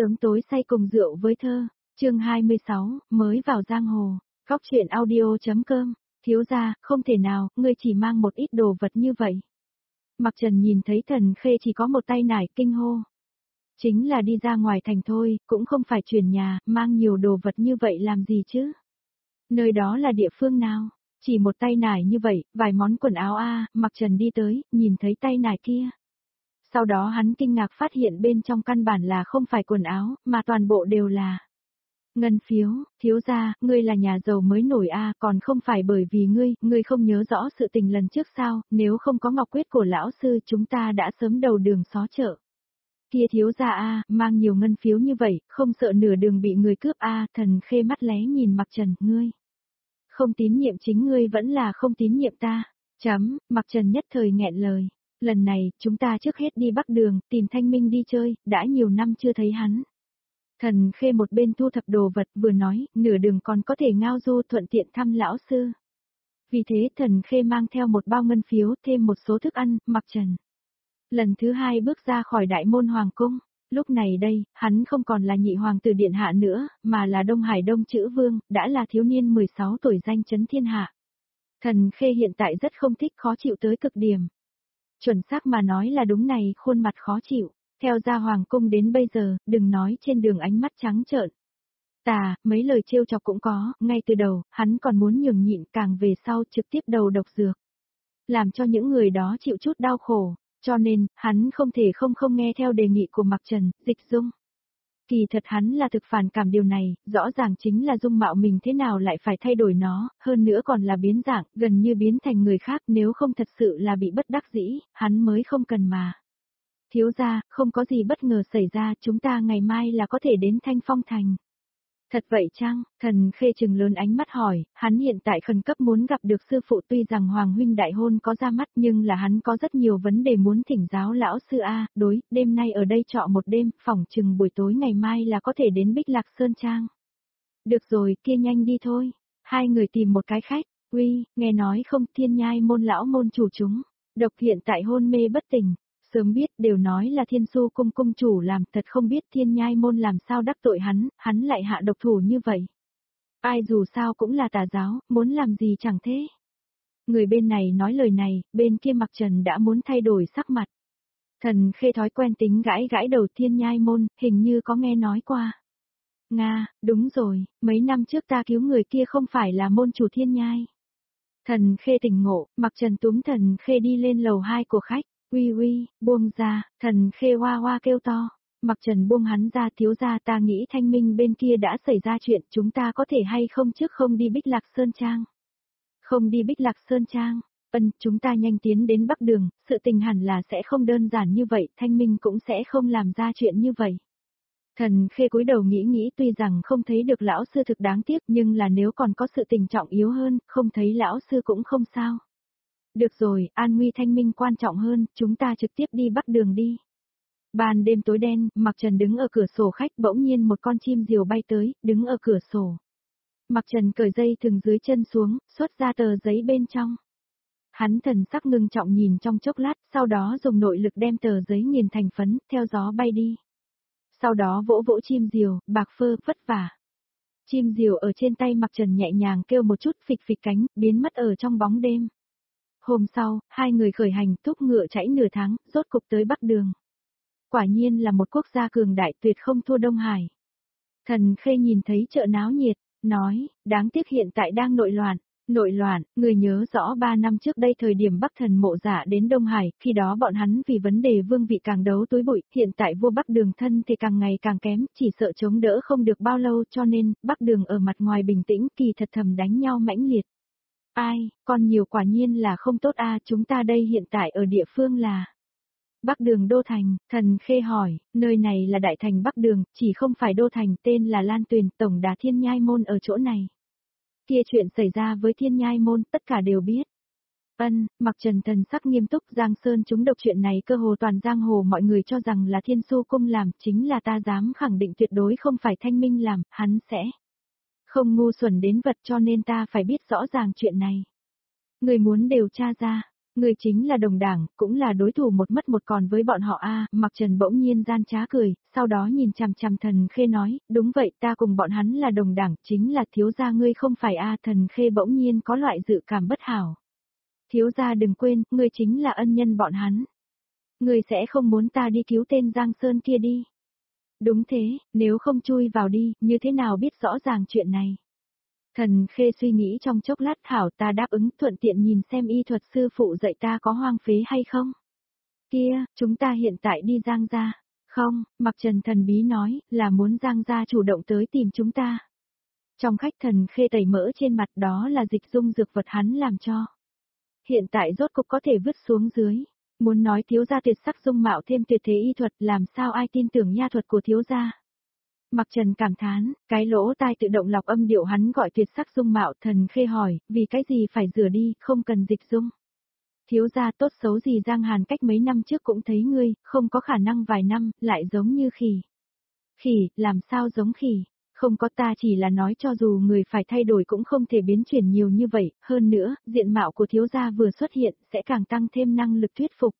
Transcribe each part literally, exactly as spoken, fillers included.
Sớm tối say cùng rượu với thơ, chương hai mươi sáu, mới vào giang hồ, góc chuyện audio.com, thiếu gia, không thể nào, ngươi chỉ mang một ít đồ vật như vậy. Mặc Trần nhìn thấy Thần Khê chỉ có một tay nải kinh hô. Chính là đi ra ngoài thành thôi, cũng không phải chuyển nhà, mang nhiều đồ vật như vậy làm gì chứ? Nơi đó là địa phương nào? Chỉ một tay nải như vậy, vài món quần áo a, à, Mặc Trần đi tới, nhìn thấy tay nải kia. Sau đó hắn kinh ngạc phát hiện bên trong căn bản là không phải quần áo, mà toàn bộ đều là ngân phiếu. Thiếu gia, ngươi là nhà giàu mới nổi a, à, còn không phải bởi vì ngươi, ngươi không nhớ rõ sự tình lần trước sao, nếu không có ngọc quyết của lão sư chúng ta đã sớm đầu đường xó chợ. Kia thiếu gia a, à, mang nhiều ngân phiếu như vậy, không sợ nửa đường bị người cướp a, à, Thần Khê mắt lé nhìn Mặc Trần, ngươi không tín nhiệm chính ngươi vẫn là không tín nhiệm ta. Chấm, Mặc Trần nhất thời nghẹn lời. Lần này, chúng ta trước hết đi Bắc Đường, tìm Thanh Minh đi chơi, đã nhiều năm chưa thấy hắn. Thần Khê một bên thu thập đồ vật vừa nói, nửa đường còn có thể ngao du thuận tiện thăm lão sư. Vì thế Thần Khê mang theo một bao ngân phiếu, thêm một số thức ăn, Mặc Trần. Lần thứ hai bước ra khỏi đại môn hoàng cung, lúc này đây, hắn không còn là nhị hoàng tử điện hạ nữa, mà là Đông Hải Đông Chữ Vương, đã là thiếu niên mười sáu tuổi danh chấn thiên hạ. Thần Khê hiện tại rất không thích, khó chịu tới cực điểm. Chuẩn xác mà nói là đúng này, khuôn mặt khó chịu, theo ra hoàng cung đến bây giờ, đừng nói trên đường ánh mắt trắng trợn. Tà, mấy lời trêu chọc cũng có, ngay từ đầu, hắn còn muốn nhường nhịn, càng về sau trực tiếp đầu độc dược. Làm cho những người đó chịu chút đau khổ, cho nên, hắn không thể không không nghe theo đề nghị của Mặc Trần, Dịch Dung. Kỳ thật hắn là thực phản cảm điều này, rõ ràng chính là dung mạo mình thế nào lại phải thay đổi nó, hơn nữa còn là biến dạng, gần như biến thành người khác, nếu không thật sự là bị bất đắc dĩ, hắn mới không cần mà. Thiếu gia, không có gì bất ngờ xảy ra, chúng ta ngày mai là có thể đến Thanh Phong Thành. Thật vậy chăng? Thần Khê trừng lớn ánh mắt hỏi, hắn hiện tại khẩn cấp muốn gặp được sư phụ, tuy rằng Hoàng huynh đại hôn có ra mắt nhưng là hắn có rất nhiều vấn đề muốn thỉnh giáo lão sư a, đối, đêm nay ở đây trọ một đêm, phỏng chừng buổi tối ngày mai là có thể đến Bích Lạc Sơn Trang. Được rồi, kia nhanh đi thôi. Hai người tìm một cái khách, uy, nghe nói không, Thiên Nhai môn lão môn chủ chúng, độc hiện tại hôn mê bất tỉnh. Sớm biết đều nói là Thiên Su cung cung chủ làm, thật không biết Thiên Nhai môn làm sao đắc tội hắn, hắn lại hạ độc thủ như vậy. Ai dù sao cũng là tà giáo, muốn làm gì chẳng thế. Người bên này nói lời này, bên kia Mặc Trần đã muốn thay đổi sắc mặt. Thần Khê thói quen tính gãi gãi đầu Thiên Nhai môn, hình như có nghe nói qua. Nga, đúng rồi, mấy năm trước ta cứu người kia không phải là môn chủ Thiên Nhai. Thần Khê tỉnh ngộ, Mặc Trần túm Thần Khê đi lên lầu hai của khách. Uy uy, buông ra, Thần Khê hoa hoa kêu to. Mặc Trần buông hắn ra, thiếu gia, ta nghĩ Thanh Minh bên kia đã xảy ra chuyện, chúng ta có thể hay không trước không đi Bích Lạc Sơn Trang. Không đi Bích Lạc Sơn Trang, ân, chúng ta nhanh tiến đến Bắc Đường, sự tình hẳn là sẽ không đơn giản như vậy, Thanh Minh cũng sẽ không làm ra chuyện như vậy. Thần Khê cúi đầu nghĩ nghĩ, tuy rằng không thấy được lão sư thực đáng tiếc, nhưng là nếu còn có sự tình trọng yếu hơn, không thấy lão sư cũng không sao. Được rồi, an nguy Thanh Minh quan trọng hơn, chúng ta trực tiếp đi Bắc Đường đi. Ban đêm tối đen, Mặc Trần đứng ở cửa sổ khách, bỗng nhiên một con chim diều bay tới, đứng ở cửa sổ. Mặc Trần cởi dây thừng dưới chân xuống, xuất ra tờ giấy bên trong. Hắn thần sắc ngưng trọng nhìn trong chốc lát, sau đó dùng nội lực đem tờ giấy nghiền thành phấn, theo gió bay đi. Sau đó vỗ vỗ chim diều, bạc phơ, vất vả. Chim diều ở trên tay Mặc Trần nhẹ nhàng kêu một chút, phịch phịch cánh, biến mất ở trong bóng đêm. Hôm sau, hai người khởi hành, thúc ngựa chạy nửa tháng, rốt cục tới Bắc Đường. Quả nhiên là một quốc gia cường đại, tuyệt không thua Đông Hải. Thần Khê nhìn thấy chợ náo nhiệt, nói, đáng tiếc hiện tại đang nội loạn. Nội loạn, người nhớ rõ ba năm trước đây thời điểm Bắc Thần Mộ Giả đến Đông Hải, khi đó bọn hắn vì vấn đề vương vị càng đấu túi bụi, hiện tại vua Bắc Đường thân thì càng ngày càng kém, chỉ sợ chống đỡ không được bao lâu, cho nên, Bắc Đường ở mặt ngoài bình tĩnh, kỳ thật thầm đánh nhau mãnh liệt. Ai, con nhiều quả nhiên là không tốt a, chúng ta đây hiện tại ở địa phương là Bắc Đường Đô Thành. Thần Khê hỏi, nơi này là đại thành Bắc Đường, chỉ không phải Đô Thành, tên là Lan Tuyền, tổng đà Thiên Nhai môn ở chỗ này. Kia chuyện xảy ra với Thiên Nhai môn, tất cả đều biết. Ân, Mặc Trần thần sắc nghiêm túc, Giang Sơn chúng độc chuyện này cơ hồ toàn giang hồ mọi người cho rằng là Thiên Su cung làm, chính là ta dám khẳng định tuyệt đối không phải Thanh Minh làm, hắn sẽ không ngu xuẩn đến vật, cho nên ta phải biết rõ ràng chuyện này. Người muốn điều tra ra, Người chính là đồng đảng, cũng là đối thủ một mất một còn với bọn họ a. Mặc Trần bỗng nhiên gian trá cười, sau đó nhìn chằm chằm Thần Khê nói, đúng vậy ta cùng bọn hắn là đồng đảng, chính là thiếu gia ngươi không phải a. Thần Khê bỗng nhiên có loại dự cảm bất hảo. Thiếu gia đừng quên, ngươi chính là ân nhân bọn hắn. Ngươi sẽ không muốn ta đi cứu tên Giang Sơn kia đi. Đúng thế, nếu không chui vào đi, như thế nào biết rõ ràng chuyện này. Thần Khê suy nghĩ trong chốc lát thảo ta đáp ứng thuận tiện nhìn xem y thuật sư phụ dạy ta có hoang phế hay không. Kia, chúng ta hiện tại đi Giang gia. Không, Mặc Trần thần bí nói, là muốn Giang gia chủ động tới tìm chúng ta. Trong khách Thần Khê tẩy mỡ trên mặt đó là dịch dung dược vật hắn làm cho. Hiện tại rốt cục có thể vứt xuống dưới. Muốn nói thiếu gia tuyệt sắc dung mạo thêm tuyệt thế y thuật làm sao ai tin tưởng nha thuật của thiếu gia. Mặc Trần cảm thán, cái lỗ tai tự động lọc âm điệu hắn gọi tuyệt sắc dung mạo. Thần Khê hỏi, vì cái gì phải rửa đi, không cần dịch dung. Thiếu gia tốt xấu gì Giang Hàn cách mấy năm trước cũng thấy ngươi, không có khả năng vài năm, lại giống như khỉ. Khỉ, làm sao giống khỉ? Không có ta chỉ là nói cho dù người phải thay đổi cũng không thể biến chuyển nhiều như vậy, hơn nữa, diện mạo của thiếu gia vừa xuất hiện sẽ càng tăng thêm năng lực thuyết phục.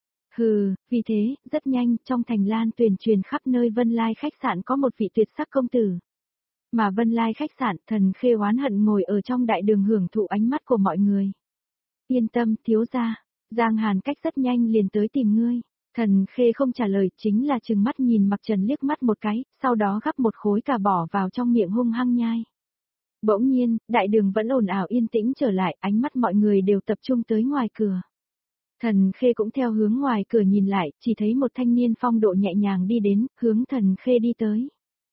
Hừ, vì thế, rất nhanh, trong thành Lan Tuyền truyền khắp nơi Vân Lai khách sạn có một vị tuyệt sắc công tử. Mà Vân Lai khách sạn, Thần Khê oán hận ngồi ở trong đại đường hưởng thụ ánh mắt của mọi người. Yên tâm, thiếu gia, Giang Hàn cách rất nhanh liền tới tìm ngươi. Thần Khê không trả lời, chính là trừng mắt nhìn Mặc Trần liếc mắt một cái, sau đó gắp một khối cà bỏ vào trong miệng hung hăng nhai. Bỗng nhiên, đại đường vẫn ồn ào yên tĩnh trở lại, ánh mắt mọi người đều tập trung tới ngoài cửa. Thần Khê cũng theo hướng ngoài cửa nhìn lại, chỉ thấy một thanh niên phong độ nhẹ nhàng đi đến, hướng Thần Khê đi tới.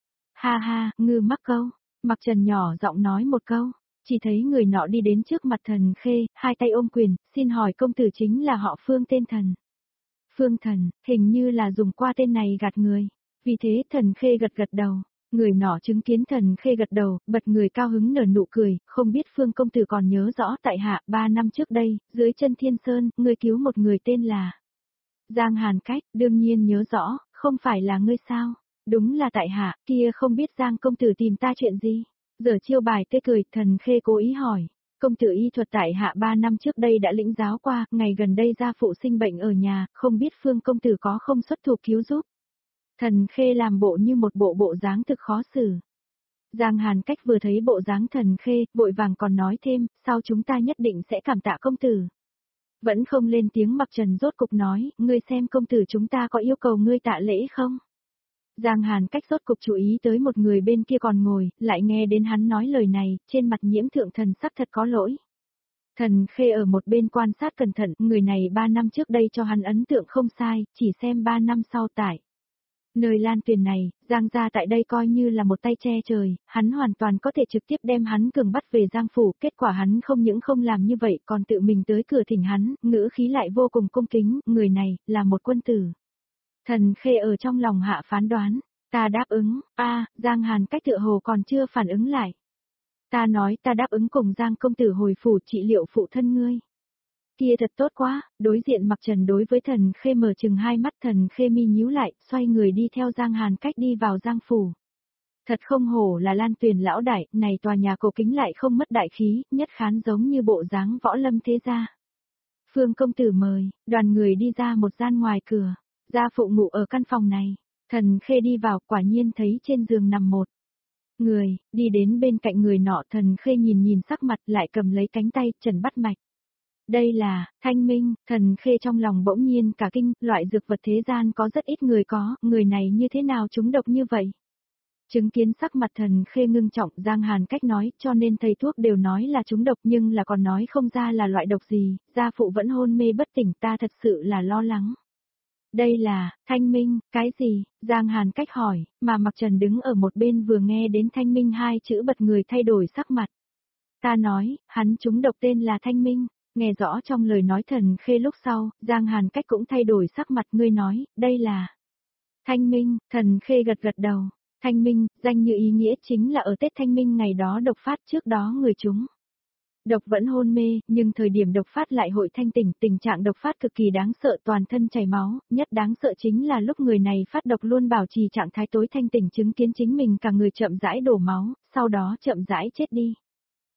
Ha ha, ngư mắc câu, Mặc Trần nhỏ giọng nói một câu, chỉ thấy người nọ đi đến trước mặt Thần Khê, hai tay ôm quyền, xin hỏi công tử chính là họ Phương tên Thần. Phương Thần, hình như là dùng qua tên này gạt người, vì thế Thần Khê gật gật đầu. Người nọ chứng kiến Thần Khê gật đầu, bật người cao hứng nở nụ cười, không biết Phương công tử còn nhớ rõ tại hạ, ba năm trước đây, dưới chân Thiên Sơn, ngươi cứu một người tên là Giang Hàn Cách, đương nhiên nhớ rõ, không phải là ngươi sao? Đúng là tại hạ, kia không biết Giang công tử tìm ta chuyện gì? Giờ chiêu bài tê cười, Thần Khê cố ý hỏi. Công tử y thuật tại hạ ba năm trước đây đã lĩnh giáo qua, ngày gần đây gia phụ sinh bệnh ở nhà, không biết Phương công tử có không xuất thủ cứu giúp. Thần Khê làm bộ như một bộ bộ dáng thực khó xử. Giang Hàn Cách vừa thấy bộ dáng Thần Khê, vội vàng còn nói thêm, sau chúng ta nhất định sẽ cảm tạ công tử. Vẫn không lên tiếng. Mặc Trần rốt cục nói, ngươi xem công tử chúng ta có yêu cầu ngươi tạ lễ không? Giang Hàn Cách rốt cục chú ý tới một người bên kia còn ngồi, lại nghe đến hắn nói lời này, trên mặt nhiễm thượng thần sắc thật có lỗi. Thần Khê ở một bên quan sát cẩn thận, người này ba năm trước đây cho hắn ấn tượng không sai, chỉ xem ba năm sau tại. Nơi Lan Tuyền này, Giang gia tại đây coi như là một tay che trời, hắn hoàn toàn có thể trực tiếp đem hắn cường bắt về Giang phủ, kết quả hắn không những không làm như vậy còn tự mình tới cửa thỉnh hắn, ngữ khí lại vô cùng cung kính, người này, là một quân tử. Thần Khê ở trong lòng hạ phán đoán, ta đáp ứng, a Giang Hàn Cách tựa hồ còn chưa phản ứng lại. Ta nói ta đáp ứng cùng Giang công tử hồi phủ trị liệu phụ thân ngươi. Kia thật tốt quá, đối diện Mặc Trần đối với Thần Khê mở chừng hai mắt. Thần Khê mi nhíu lại, xoay người đi theo Giang Hàn Cách đi vào Giang phủ. Thật không hổ là Lan Tuyền lão đại, này tòa nhà cổ kính lại không mất đại khí, nhất khán giống như bộ dáng võ lâm thế gia. Phương công tử mời, đoàn người đi ra một gian ngoài cửa, gia phụ ngủ ở căn phòng này. Thần Khê đi vào, quả nhiên thấy trên giường nằm một người, đi đến bên cạnh người nọ. Thần Khê nhìn nhìn sắc mặt, lại cầm lấy cánh tay, trần bắt mạch. Đây là, Thanh Minh. Thần Khê trong lòng bỗng nhiên cả kinh, loại dược vật thế gian có rất ít người có, người này như thế nào trúng độc như vậy? Chứng kiến sắc mặt Thần Khê ngưng trọng, Giang Hàn Cách nói, cho nên thầy thuốc đều nói là trúng độc nhưng là còn nói không ra là loại độc gì, gia phụ vẫn hôn mê bất tỉnh, ta thật sự là lo lắng. Đây là, Thanh Minh, cái gì? Giang Hàn Cách hỏi, mà Mặc Trần đứng ở một bên vừa nghe đến Thanh Minh hai chữ bật người thay đổi sắc mặt. Ta nói, hắn trúng độc tên là Thanh Minh. Nghe rõ trong lời nói Thần Khê lúc sau, Giang Hàn Cách cũng thay đổi sắc mặt. Ngươi nói, đây là Thanh Minh. Thần Khê gật gật đầu. Thanh Minh, danh như ý nghĩa chính là ở Tết Thanh Minh ngày đó độc phát, trước đó người chúng độc vẫn hôn mê, nhưng thời điểm độc phát lại hội thanh tỉnh, tình trạng độc phát cực kỳ đáng sợ, toàn thân chảy máu, nhất đáng sợ chính là lúc người này phát độc luôn bảo trì trạng thái tối thanh tỉnh, chứng kiến chính mình cả người chậm rãi đổ máu, sau đó chậm rãi chết đi.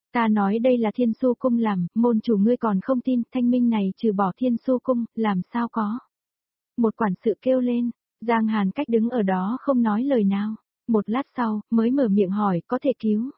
Ta nói đây là Thiên Su Cung làm, môn chủ ngươi còn không tin, Thanh Minh này trừ bỏ Thiên Su Cung, làm sao có. Một quản sự kêu lên, Giang Hàn Cách đứng ở đó không nói lời nào, một lát sau, mới mở miệng hỏi, có thể cứu.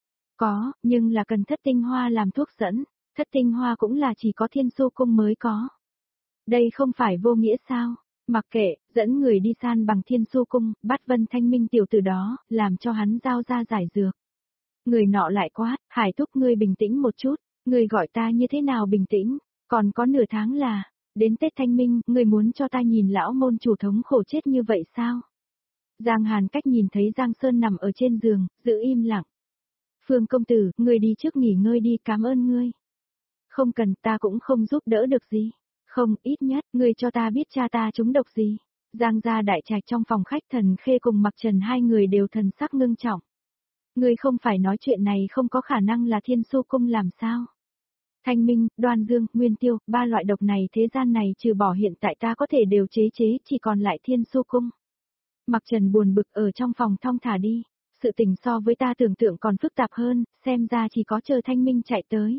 Có, nhưng là cần thất tinh hoa làm thuốc dẫn, thất tinh hoa cũng là chỉ có Thiên Su Cung mới có. Đây không phải vô nghĩa sao? Mặc kệ, dẫn người đi san bằng Thiên Su Cung, bắt Vân Thanh Minh tiểu tử đó, làm cho hắn giao ra giải dược. Người nọ lại quát, Hải Thúc ngươi bình tĩnh một chút, ngươi gọi ta như thế nào bình tĩnh, còn có nửa tháng là, đến Tết Thanh Minh, ngươi muốn cho ta nhìn lão môn chủ thống khổ chết như vậy sao? Giang Hàn Cách nhìn thấy Giang Sơn nằm ở trên giường, giữ im lặng. Phương công tử, ngươi đi trước nghỉ ngơi đi, cảm ơn ngươi. Không cần, ta cũng không giúp đỡ được gì. Không, ít nhất, ngươi cho ta biết cha ta trúng độc gì. Giang gia đại trạch trong phòng khách, Thần Khê cùng Mặc Trần hai người đều thần sắc ngưng trọng. Ngươi không phải nói chuyện này không có khả năng là Thiên Su Cung làm sao? Thanh Minh, Đoan Dương, Nguyên Tiêu, ba loại độc này thế gian này trừ bỏ hiện tại ta có thể đều chế chế, chỉ còn lại Thiên Su Cung. Mặc Trần buồn bực ở trong phòng thong thả đi, sự tình so với ta tưởng tượng còn phức tạp hơn, xem ra chỉ có chờ Thanh Minh chạy tới.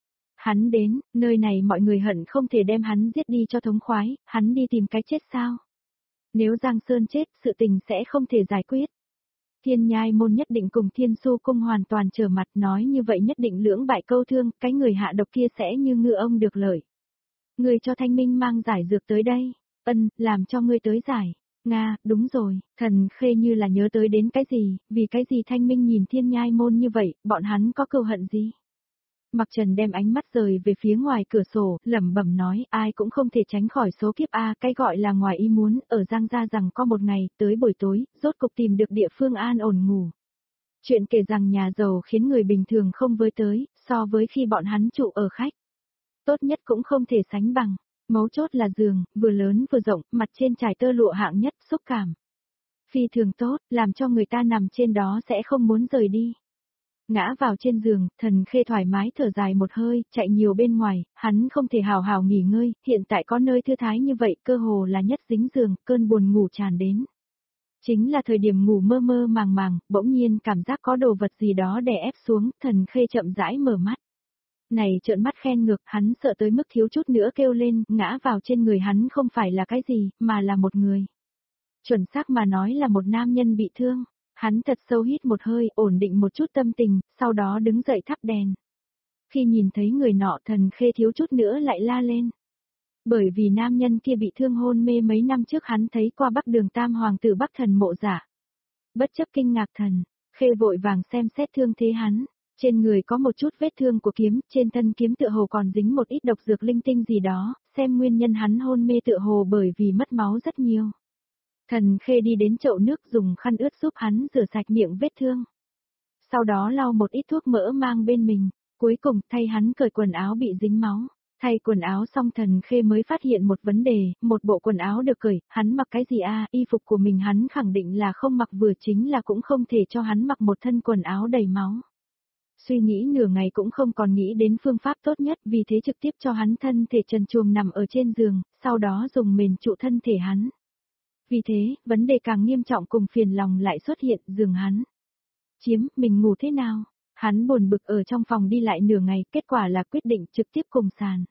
Hắn đến, nơi này mọi người hận không thể đem hắn giết đi cho thống khoái, hắn đi tìm cái chết sao? Nếu Giang Sơn chết, sự tình sẽ không thể giải quyết. Thiên Nhai môn nhất định cùng Thiên Su Cung hoàn toàn trở mặt, nói như vậy nhất định lưỡng bại câu thương, cái người hạ độc kia sẽ như ngư ông được lợi. Người cho Thanh Minh mang giải dược tới đây, ân, làm cho ngươi tới giải. Nga, đúng rồi, Thần Khê như là nhớ tới đến cái gì, vì cái gì Thanh Minh nhìn Thiên Nhai môn như vậy, bọn hắn có cừu hận gì? Mặc Trần đem ánh mắt rời về phía ngoài cửa sổ, lẩm bẩm nói, ai cũng không thể tránh khỏi số kiếp A, cái gọi là ngoài ý muốn, ở Giang gia rằng có một ngày, tới buổi tối, rốt cục tìm được địa phương an ổn ngủ. Chuyện kể rằng nhà giàu khiến người bình thường không với tới, so với khi bọn hắn trụ ở khách. Tốt nhất cũng không thể sánh bằng, mấu chốt là giường, vừa lớn vừa rộng, mặt trên trải tơ lụa hạng nhất, xúc cảm. Phi thường tốt, làm cho người ta nằm trên đó sẽ không muốn rời đi. Ngã vào trên giường, Thần Khê thoải mái thở dài một hơi, chạy nhiều bên ngoài, hắn không thể hào hào nghỉ ngơi, hiện tại có nơi thư thái như vậy, cơ hồ là nhất dính giường, cơn buồn ngủ tràn đến. Chính là thời điểm ngủ mơ mơ màng màng, bỗng nhiên cảm giác có đồ vật gì đó đè ép xuống, Thần Khê chậm rãi mở mắt. Này trợn mắt khen ngược, hắn sợ tới mức thiếu chút nữa kêu lên, ngã vào trên người hắn không phải là cái gì, mà là một người. Chuẩn xác mà nói là một nam nhân bị thương. Hắn thật sâu hít một hơi, ổn định một chút tâm tình, sau đó đứng dậy thắp đèn. Khi nhìn thấy người nọ, Thần Khê thiếu chút nữa lại la lên. Bởi vì nam nhân kia bị thương hôn mê mấy năm trước hắn thấy qua Bắc Đường Tam Hoàng tử Bắc Thần Mộ Giả. Bất chấp kinh ngạc Thần, Khê vội vàng xem xét thương thế hắn. Trên người có một chút vết thương của kiếm, trên thân kiếm tựa hồ còn dính một ít độc dược linh tinh gì đó, xem nguyên nhân hắn hôn mê tựa hồ bởi vì mất máu rất nhiều. Thần Khê đi đến chậu nước dùng khăn ướt giúp hắn rửa sạch miệng vết thương. Sau đó lau một ít thuốc mỡ mang bên mình, cuối cùng thay hắn cởi quần áo bị dính máu. Thay quần áo xong Thần Khê mới phát hiện một vấn đề, một bộ quần áo được cởi, hắn mặc cái gì a? Y phục của mình hắn khẳng định là không mặc, vừa chính là cũng không thể cho hắn mặc một thân quần áo đầy máu. Suy nghĩ nửa ngày cũng không còn nghĩ đến phương pháp tốt nhất, vì thế trực tiếp cho hắn thân thể trần truồng nằm ở trên giường, sau đó dùng mền trụ thân thể hắn. Vì thế, vấn đề càng nghiêm trọng cùng phiền lòng lại xuất hiện, giường hắn. Chiếm, mình ngủ thế nào? Hắn buồn bực ở trong phòng đi lại nửa ngày, kết quả là quyết định trực tiếp cùng sàn.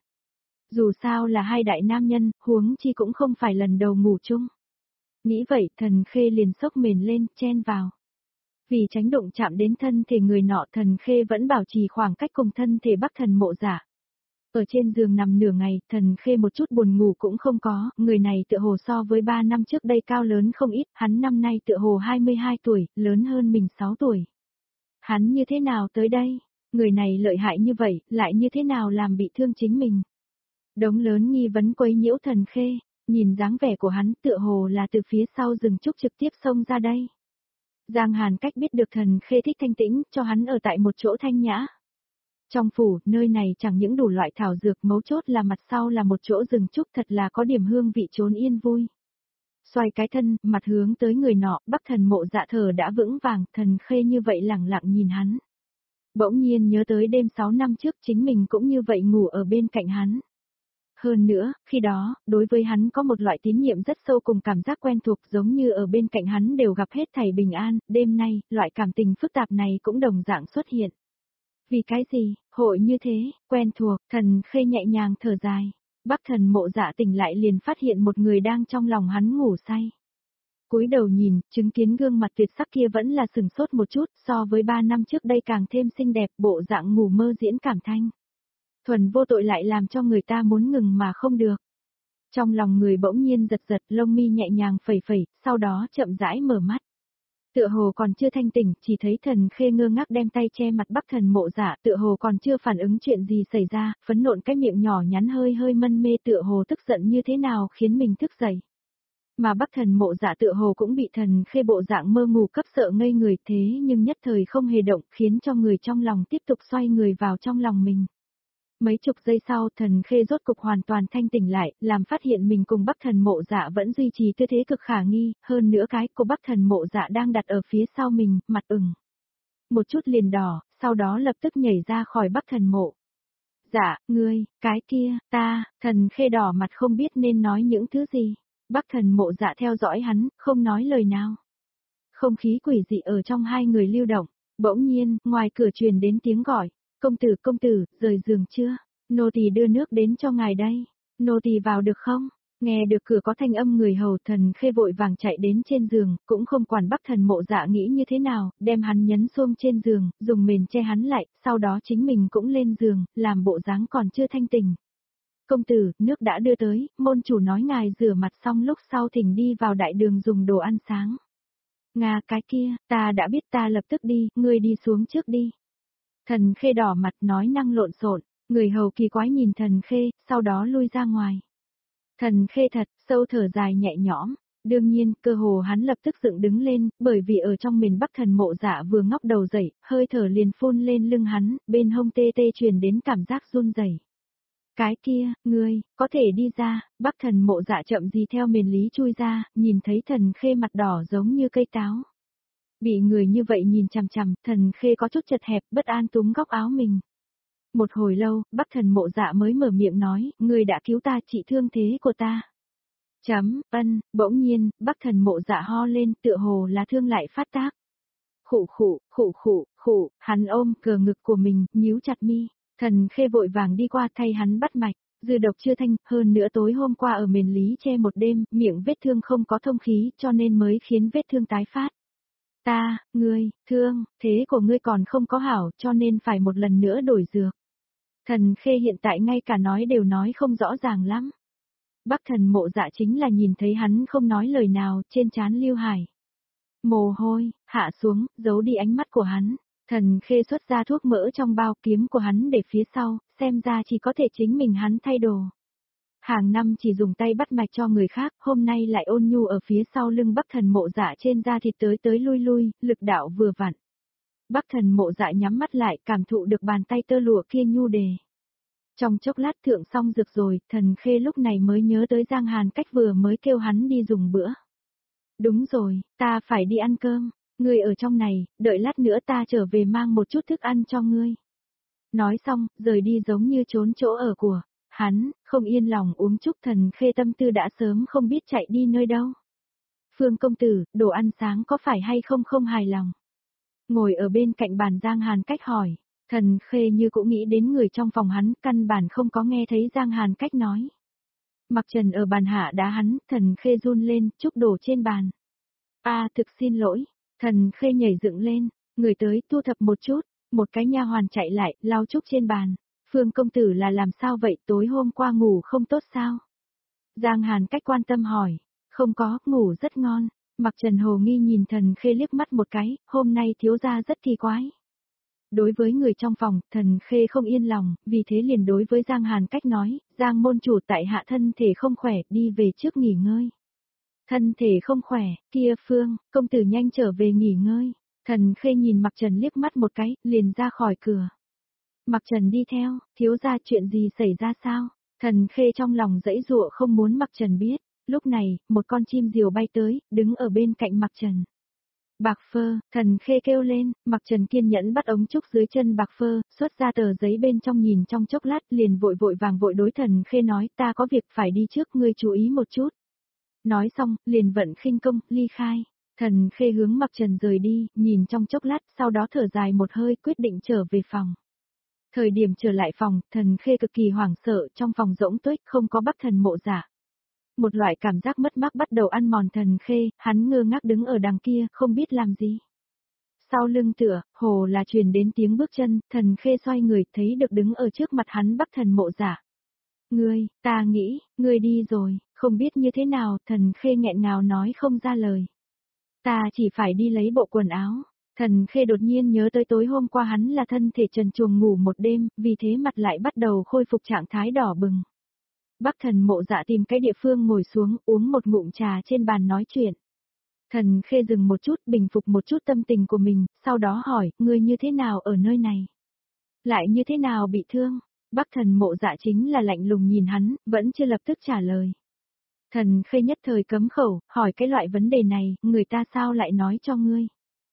Dù sao là hai đại nam nhân, huống chi cũng không phải lần đầu ngủ chung. Nghĩ vậy, Thần Khê liền xốc mền lên, chen vào. Vì tránh đụng chạm đến thân thể người nọ, Thần Khê vẫn bảo trì khoảng cách cùng thân thể Bắc Thần Mộ Giả. Ở trên giường nằm nửa ngày, Thần Khê một chút buồn ngủ cũng không có, người này tựa hồ so với ba năm trước đây cao lớn không ít, hắn năm nay tựa hồ hai mươi hai tuổi, lớn hơn mình sáu tuổi. Hắn như thế nào tới đây? Người này lợi hại như vậy, lại như thế nào làm bị thương chính mình? Đống lớn nghi vấn quấy nhiễu Thần Khê, nhìn dáng vẻ của hắn tựa hồ là từ phía sau rừng trúc trực tiếp xông ra đây. Giang Hàn Cách biết được Thần Khê thích thanh tĩnh, cho hắn ở tại một chỗ thanh nhã. Trong phủ, nơi này chẳng những đủ loại thảo dược, mấu chốt là mặt sau là một chỗ rừng trúc, thật là có điểm hương vị trốn yên vui. Xoay cái thân, mặt hướng tới người nọ, Bắc Thần Mộ Dạ thở đã vững vàng, Thần Khê như vậy lẳng lặng nhìn hắn. Bỗng nhiên nhớ tới đêm sáu năm trước chính mình cũng như vậy ngủ ở bên cạnh hắn. Hơn nữa, khi đó, đối với hắn có một loại tín nhiệm rất sâu cùng cảm giác quen thuộc, giống như ở bên cạnh hắn đều gặp hết thảy bình an, đêm nay, loại cảm tình phức tạp này cũng đồng dạng xuất hiện. Vì cái gì, hội như thế, quen thuộc, Thần Khê nhẹ nhàng thở dài. Bắc Thần Mộ Dạ tỉnh lại liền phát hiện một người đang trong lòng hắn ngủ say. Cúi đầu nhìn, chứng kiến gương mặt tuyệt sắc kia vẫn là sừng sốt một chút, so với ba năm trước đây càng thêm xinh đẹp, bộ dạng ngủ mơ diễn cảm thanh. Thuần vô tội lại làm cho người ta muốn ngừng mà không được. Trong lòng người bỗng nhiên giật giật, lông mi nhẹ nhàng phẩy phẩy, sau đó chậm rãi mở mắt. Tựa hồ còn chưa thanh tỉnh, chỉ thấy Thần Khê ngơ ngác đem tay che mặt Bắc Thần Mộ Dạ, tựa hồ còn chưa phản ứng chuyện gì xảy ra, phấn nộn cái miệng nhỏ nhắn hơi hơi mân mê, tựa hồ tức giận như thế nào khiến mình thức dậy. Mà Bắc Thần Mộ Dạ tựa hồ cũng bị Thần Khê bộ dạng mơ ngủ cấp sợ ngây người, thế nhưng nhất thời không hề động, khiến cho người trong lòng tiếp tục xoay người vào trong lòng mình. Mấy chục giây sau, Thần Khê rốt cục hoàn toàn thanh tỉnh lại, làm phát hiện mình cùng Bắc Thần Mộ Dạ vẫn duy trì tư thế cực khả nghi, hơn nữa cái của Bắc Thần Mộ Dạ đang đặt ở phía sau mình, mặt ửng. Một chút liền đỏ, sau đó lập tức nhảy ra khỏi Bắc Thần Mộ. Dạ, ngươi, cái kia, ta, Thần Khê đỏ mặt không biết nên nói những thứ gì. Bắc Thần Mộ Dạ theo dõi hắn, không nói lời nào. Không khí quỷ dị ở trong hai người lưu động, bỗng nhiên, ngoài cửa truyền đến tiếng gọi. Công tử, công tử, rời giường chưa? Nô tỳ đưa nước đến cho ngài đây. Nô tỳ vào được không? Nghe được cửa có thanh âm người hầu, Thần Khê vội vàng chạy đến trên giường, cũng không quản Bắc Thần Mộ Dạ nghĩ như thế nào, đem hắn nhấn xuông trên giường, dùng mền che hắn lại, sau đó chính mình cũng lên giường, làm bộ dáng còn chưa thanh tỉnh. Công tử, nước đã đưa tới, môn chủ nói ngài rửa mặt xong lúc sau thỉnh đi vào đại đường dùng đồ ăn sáng. Nga cái kia, ta đã biết, ta lập tức đi, ngươi đi xuống trước đi. Thần Khê đỏ mặt nói năng lộn xộn, người hầu kỳ quái nhìn Thần Khê, sau đó lui ra ngoài. Thần Khê thật sâu thở dài nhẹ nhõm, đương nhiên, cơ hồ hắn lập tức dựng đứng lên, bởi vì ở trong miền Bắc Thần Mộ Dạ vừa ngóc đầu dậy, hơi thở liền phun lên lưng hắn, bên hông tê tê truyền đến cảm giác run rẩy. Cái kia, ngươi, có thể đi ra, Bắc Thần Mộ Dạ chậm gì theo miền lý chui ra, nhìn thấy Thần Khê mặt đỏ giống như cây táo. Bị người như vậy nhìn chằm chằm, Thần Khê có chút chật hẹp, bất an túm góc áo mình. Một hồi lâu, Bắc Thần Mộ Dạ mới mở miệng nói, ngươi đã cứu ta, trị thương thế của ta. Chấm, ân, bỗng nhiên, Bắc Thần Mộ Dạ ho lên, tựa hồ là thương lại phát tác. Khụ khụ, khụ khụ, khụ, hắn ôm cờ ngực của mình, nhíu chặt mi. Thần Khê vội vàng đi qua thay hắn bắt mạch, dư độc chưa thanh, hơn nữa tối hôm qua ở miền lý che một đêm, miệng vết thương không có thông khí cho nên mới khiến vết thương tái phát. Ta, ngươi, thương, thế của ngươi còn không có hảo cho nên phải một lần nữa đổi dược. Thần Khê hiện tại ngay cả nói đều nói không rõ ràng lắm. Bắc Thần Mộ Dạ chính là nhìn thấy hắn không nói lời nào, trên trán lưu hải. Mồ hôi, hạ xuống, giấu đi ánh mắt của hắn. Thần Khê xuất ra thuốc mỡ trong bao, kiếm của hắn để phía sau, xem ra chỉ có thể chính mình hắn thay đồ. Hàng năm chỉ dùng tay bắt mạch cho người khác, hôm nay lại ôn nhu ở phía sau lưng Bắc Thần Mộ Dạ trên da thịt tới tới lui lui, lực đạo vừa vặn. Bắc Thần Mộ Dạ nhắm mắt lại, cảm thụ được bàn tay tơ lụa kia nhu đề. Trong chốc lát thượng xong dược rồi, Thần Khê lúc này mới nhớ tới Giang Hàn Cách vừa mới kêu hắn đi dùng bữa. Đúng rồi, ta phải đi ăn cơm, ngươi ở trong này, đợi lát nữa ta trở về mang một chút thức ăn cho ngươi. Nói xong, rời đi giống như trốn chỗ ở của hắn, không yên lòng uống chút. Thần Khê tâm tư đã sớm không biết chạy đi nơi đâu. Phương công tử, đồ ăn sáng có phải hay không không hài lòng? Ngồi ở bên cạnh bàn Giang Hàn Cách hỏi, Thần Khê như cũng nghĩ đến người trong phòng hắn, căn bản không có nghe thấy Giang Hàn Cách nói. Mặc Trần ở bàn hạ đá hắn, Thần Khê run lên, chúc đổ trên bàn. A thực xin lỗi, Thần Khê nhảy dựng lên, người tới thu thập một chút, một cái nha hoàn chạy lại, lau chúc trên bàn. Phương công tử là làm sao vậy, tối hôm qua ngủ không tốt sao? Giang Hàn Cách quan tâm hỏi, không có, ngủ rất ngon. Mặc Trần hồ nghi nhìn Thần Khê liếc mắt một cái, hôm nay thiếu gia rất kỳ quái. Đối với người trong phòng, Thần Khê không yên lòng, vì thế liền đối với Giang Hàn Cách nói, Giang môn chủ tại hạ thân thể không khỏe, đi về trước nghỉ ngơi. Thân thể không khỏe, kia Phương, công tử nhanh trở về nghỉ ngơi. Thần Khê nhìn Mặc Trần liếc mắt một cái, liền ra khỏi cửa. Mặc Trần đi theo, thiếu gia chuyện gì xảy ra sao? Thần Khê trong lòng dãy dụa không muốn Mặc Trần biết. Lúc này, một con chim diều bay tới, đứng ở bên cạnh Mặc Trần. Bạc Phơ, Thần Khê kêu lên, Mặc Trần kiên nhẫn bắt ống trúc dưới chân Bạc Phơ, xuất ra tờ giấy bên trong nhìn trong chốc lát, liền vội vội vàng vội đối Thần Khê nói, ta có việc phải đi trước, ngươi chú ý một chút. Nói xong, liền vận khinh công, ly khai. Thần Khê hướng Mặc Trần rời đi, nhìn trong chốc lát, sau đó thở dài một hơi, quyết định trở về phòng. Thời điểm trở lại phòng, Thần Khê cực kỳ hoảng sợ, trong phòng rỗng tuếch không có Bắc Thần Mộ Dạ. Một loại cảm giác mất mát bắt đầu ăn mòn Thần Khê, hắn ngơ ngác đứng ở đằng kia, không biết làm gì. Sau lưng tựa, hồ là truyền đến tiếng bước chân, Thần Khê xoay người, thấy được đứng ở trước mặt hắn Bắc Thần Mộ Dạ. Ngươi, ta nghĩ, ngươi đi rồi, không biết như thế nào, Thần Khê nghẹn ngào nói không ra lời. Ta chỉ phải đi lấy bộ quần áo. Thần Khê đột nhiên nhớ tới tối hôm qua hắn là thân thể trần truồng ngủ một đêm, vì thế mặt lại bắt đầu khôi phục trạng thái đỏ bừng. Bắc Thần Mộ Dạ tìm cái địa phương ngồi xuống, uống một ngụm trà trên bàn nói chuyện. Thần Khê dừng một chút, bình phục một chút tâm tình của mình, sau đó hỏi, ngươi như thế nào ở nơi này? Lại như thế nào bị thương? Bắc Thần Mộ Dạ chính là lạnh lùng nhìn hắn, vẫn chưa lập tức trả lời. Thần Khê nhất thời cấm khẩu, hỏi cái loại vấn đề này, người ta sao lại nói cho ngươi?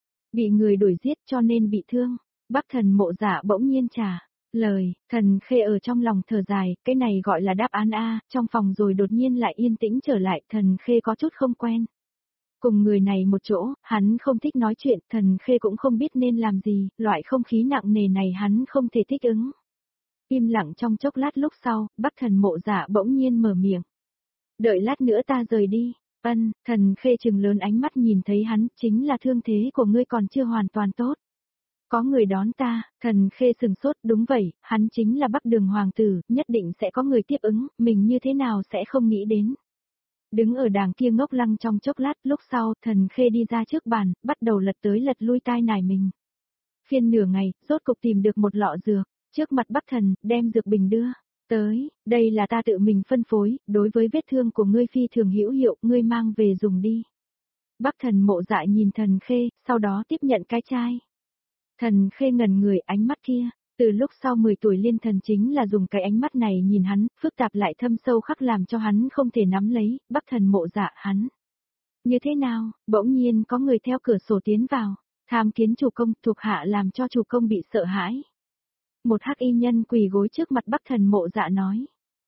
Bị người đuổi giết cho nên bị thương. Bắc Thần Mộ Dạ bỗng nhiên trả lời, Thần Khê ở trong lòng thở dài, cái này gọi là đáp án A, trong phòng rồi đột nhiên lại yên tĩnh trở lại, Thần Khê có chút không quen. Cùng người này một chỗ, hắn không thích nói chuyện, Thần Khê cũng không biết nên làm gì, loại không khí nặng nề này hắn không thể thích ứng. Im lặng trong chốc lát lúc sau, Bắc Thần Mộ Dạ bỗng nhiên mở miệng. Đợi lát nữa ta rời đi. Ân, Thần Khê trừng lớn ánh mắt nhìn thấy hắn, chính là thương thế của ngươi còn chưa hoàn toàn tốt. Có người đón ta, Thần Khê sừng sốt, đúng vậy, hắn chính là Bắc Đường Hoàng tử, nhất định sẽ có người tiếp ứng, mình như thế nào sẽ không nghĩ đến. Đứng ở đàng kia ngốc lăng trong chốc lát, lúc sau, Thần Khê đi ra trước bàn, bắt đầu lật tới lật lui tai nải mình. Phiên nửa ngày, rốt cục tìm được một lọ dược, trước mặt Bắc Thần, đem dược bình đưa. Tới, đây là ta tự mình phân phối, đối với vết thương của ngươi phi thường hữu hiệu, ngươi mang về dùng đi. Bắc Thần Mộ Dạ nhìn Thần Khê, sau đó tiếp nhận cái chai. Thần Khê ngẩn người, ánh mắt kia, từ lúc sau mười tuổi liên thần chính là dùng cái ánh mắt này nhìn hắn, phức tạp lại thâm sâu khắc làm cho hắn không thể nắm lấy, Bắc Thần Mộ Dạ hắn. Như thế nào, bỗng nhiên có người theo cửa sổ tiến vào, tham kiến chủ công, thuộc hạ làm cho chủ công bị sợ hãi. Một hắc y nhân quỳ gối trước mặt Bắc Thần Mộ Dạ nói.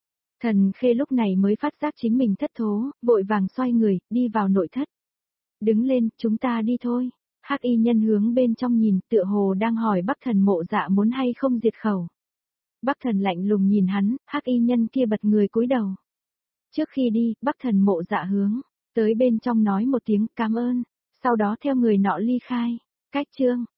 Thần Khê lúc này mới phát giác chính mình thất thố, vội vàng xoay người, đi vào nội thất. Đứng lên, chúng ta đi thôi. Hắc y nhân hướng bên trong nhìn, tựa hồ đang hỏi Bắc Thần Mộ Dạ muốn hay không diệt khẩu. Bắc Thần lạnh lùng nhìn hắn, hắc y nhân kia bật người cúi đầu. Trước khi đi, Bắc Thần Mộ Dạ hướng tới bên trong nói một tiếng cảm ơn, sau đó theo người nọ ly khai. Cách chương